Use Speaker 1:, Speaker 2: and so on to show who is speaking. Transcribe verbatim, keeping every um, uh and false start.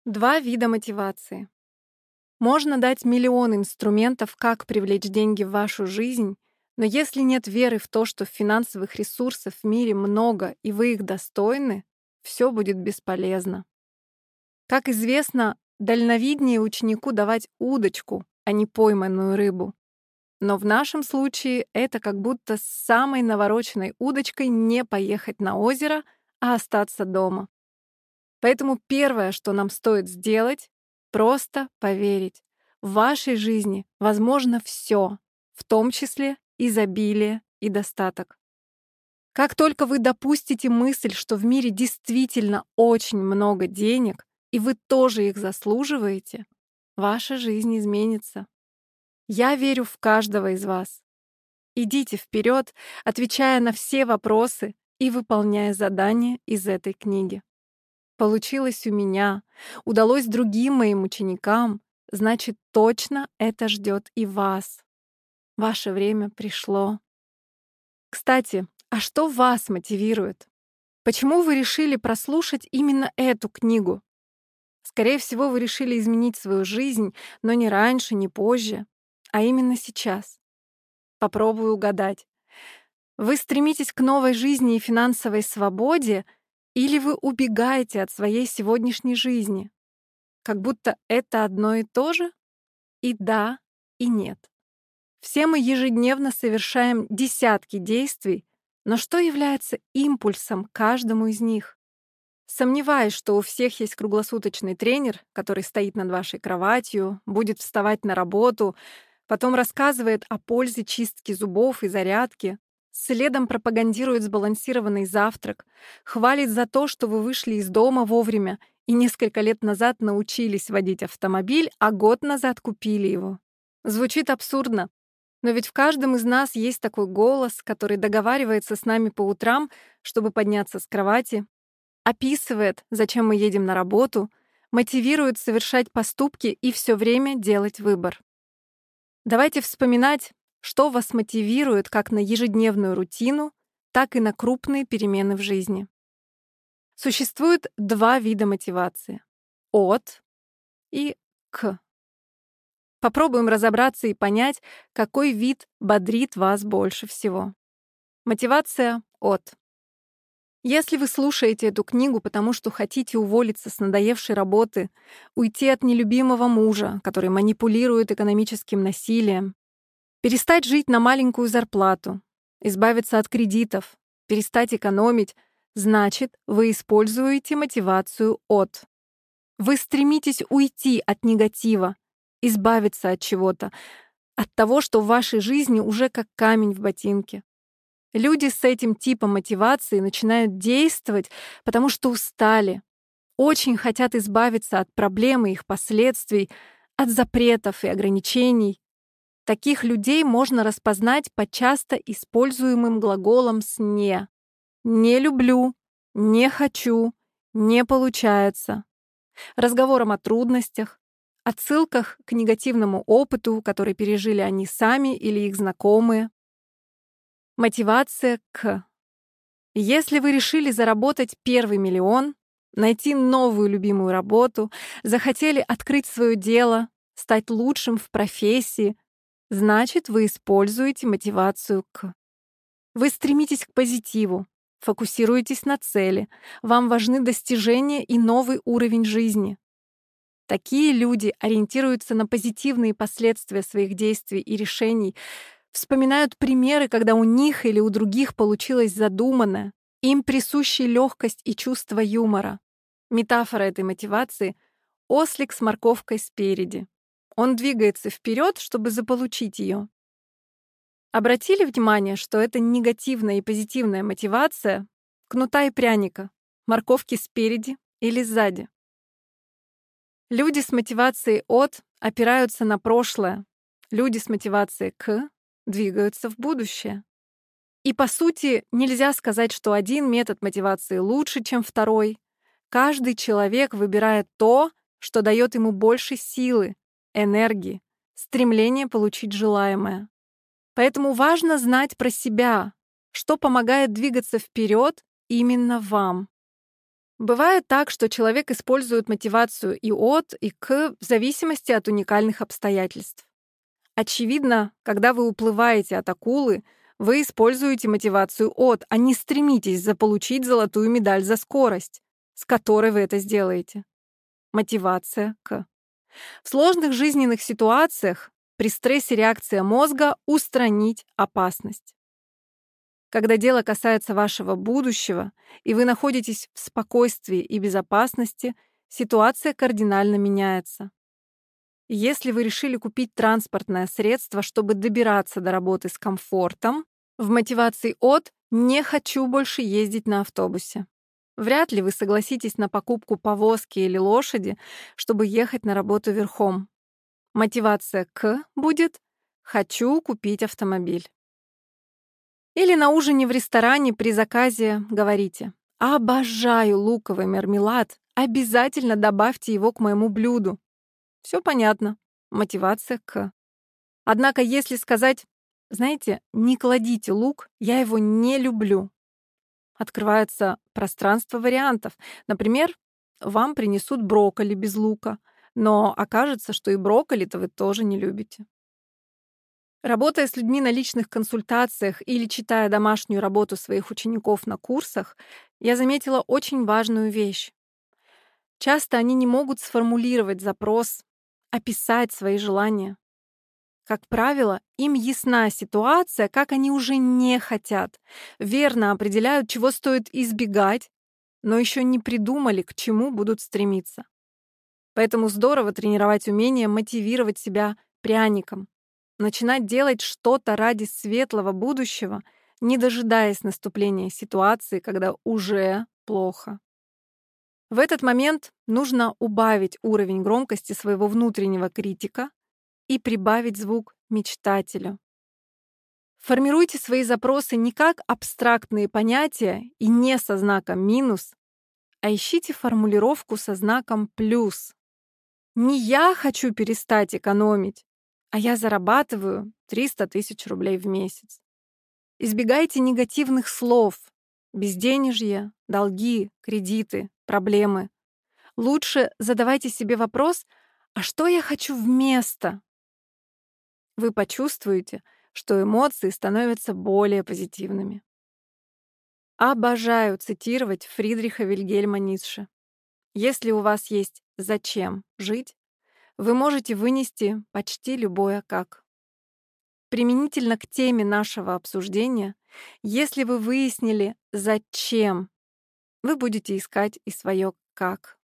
Speaker 1: Два вида мотивации. Можно дать миллион инструментов, как привлечь деньги в вашу жизнь, но если нет веры в то, что финансовых ресурсов в мире много и вы их достойны, все будет бесполезно. Как известно, дальновиднее ученику давать удочку, а не пойманную рыбу. Но в нашем случае это как будто с самой навороченной удочкой не поехать на озеро, а остаться дома. Поэтому первое, что нам стоит сделать, просто поверить. В вашей жизни возможно все, в том числе изобилие и достаток. Как только вы допустите мысль, что в мире действительно очень много денег, и вы тоже их заслуживаете, ваша жизнь изменится. Я верю в каждого из вас. Идите вперед, отвечая на все вопросы и выполняя задания из этой книги. Получилось у меня, удалось другим моим ученикам, значит, точно это ждет и вас. Ваше время пришло. Кстати, а что вас мотивирует? Почему вы решили прослушать именно эту книгу? Скорее всего, вы решили изменить свою жизнь, но не раньше, не позже, а именно сейчас. Попробую угадать. Вы стремитесь к новой жизни и финансовой свободе, или вы убегаете от своей сегодняшней жизни? Как будто это одно и то же? И да, и нет. Все мы ежедневно совершаем десятки действий, но что является импульсом каждому из них? Сомневаюсь, что у всех есть круглосуточный тренер, который стоит над вашей кроватью, будет вставать на работу, потом рассказывает о пользе чистки зубов и зарядки, следом пропагандирует сбалансированный завтрак, хвалит за то, что вы вышли из дома вовремя и несколько лет назад научились водить автомобиль, а год назад купили его. Звучит абсурдно, но ведь в каждом из нас есть такой голос, который договаривается с нами по утрам, чтобы подняться с кровати, описывает, зачем мы едем на работу, мотивирует совершать поступки и все время делать выбор. Давайте вспоминать, что вас мотивирует как на ежедневную рутину, так и на крупные перемены в жизни. Существует два вида мотивации — от и к. Попробуем разобраться и понять, какой вид бодрит вас больше всего. Мотивация от. Если вы слушаете эту книгу, потому что хотите уволиться с надоевшей работы, уйти от нелюбимого мужа, который манипулирует экономическим насилием, перестать жить на маленькую зарплату, избавиться от кредитов, перестать экономить, значит, вы используете мотивацию от. Вы стремитесь уйти от негатива, избавиться от чего-то, от того, что в вашей жизни уже как камень в ботинке. Люди с этим типом мотивации начинают действовать, потому что устали, очень хотят избавиться от проблем и их последствий, от запретов и ограничений. Таких людей можно распознать по часто используемым глаголам с «не». «Не люблю», «не хочу», «не получается». Разговорам о трудностях, отсылках к негативному опыту, который пережили они сами или их знакомые. Мотивация к. Если вы решили заработать первый миллион, найти новую любимую работу, захотели открыть свое дело, стать лучшим в профессии, значит, вы используете мотивацию к. Вы стремитесь к позитиву, фокусируетесь на цели, вам важны достижения и новый уровень жизни. Такие люди ориентируются на позитивные последствия своих действий и решений, вспоминают примеры, когда у них или у других получилось задуманное. Им присущи легкость и чувство юмора. Метафора этой мотивации — ослик с морковкой спереди. Он двигается вперед, чтобы заполучить ее. Обратили внимание, что это негативная и позитивная мотивация кнута и пряника, морковки спереди или сзади? Люди с мотивацией от опираются на прошлое, люди с мотивацией к двигаются в будущее. И, по сути, нельзя сказать, что один метод мотивации лучше, чем второй. Каждый человек выбирает то, что дает ему больше силы, энергии, стремления получить желаемое. Поэтому важно знать про себя, что помогает двигаться вперед именно вам. Бывает так, что человек использует мотивацию и от, и к в зависимости от уникальных обстоятельств. Очевидно, когда вы уплываете от акулы, вы используете мотивацию от, а не стремитесь заполучить золотую медаль за скорость, с которой вы это сделаете. Мотивация к. В сложных жизненных ситуациях при стрессе реакция мозга — устранить опасность. Когда дело касается вашего будущего, и вы находитесь в спокойствии и безопасности, ситуация кардинально меняется. Если вы решили купить транспортное средство, чтобы добираться до работы с комфортом, в мотивации от «не хочу больше ездить на автобусе». Вряд ли вы согласитесь на покупку повозки или лошади, чтобы ехать на работу верхом. Мотивация к будет «хочу купить автомобиль». Или на ужине в ресторане при заказе говорите: «Обожаю луковый мармелад, обязательно добавьте его к моему блюду». Все понятно. Мотивация к. Однако, если сказать: «Знаете, не кладите лук, я его не люблю», открывается пространство вариантов. Например, вам принесут брокколи без лука, но окажется, что и брокколи-то вы тоже не любите. Работая с людьми на личных консультациях или читая домашнюю работу своих учеников на курсах, я заметила очень важную вещь. Часто они не могут сформулировать запрос, описать свои желания. Как правило, им ясна ситуация, как они уже не хотят, верно определяют, чего стоит избегать, но еще не придумали, к чему будут стремиться. Поэтому здорово тренировать умение мотивировать себя пряником, начинать делать что-то ради светлого будущего, не дожидаясь наступления ситуации, когда уже плохо. В этот момент нужно убавить уровень громкости своего внутреннего критика и прибавить звук мечтателю. Формируйте свои запросы не как абстрактные понятия и не со знаком минус, а ищите формулировку со знаком плюс. Не я хочу перестать экономить, а я зарабатываю триста тысяч рублей в месяц. Избегайте негативных слов: безденежье, долги, кредиты, проблемы. Лучше задавайте себе вопрос: а что я хочу вместо? Вы почувствуете, что эмоции становятся более позитивными. Обожаю цитировать Фридриха Вильгельма Ницше. Если у вас есть «зачем жить», вы можете вынести почти любое «как». Применительно к теме нашего обсуждения, если вы выяснили «зачем», вы будете искать и свое «как».